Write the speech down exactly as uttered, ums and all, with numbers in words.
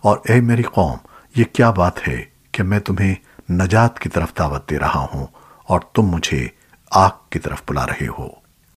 और ए मेरी कौम, ये क्या बात है कि मैं तुम्हें नजात की तरफ दावत दे रहा हूं और तुम मुझे आग की तरफ बुला रहे हो।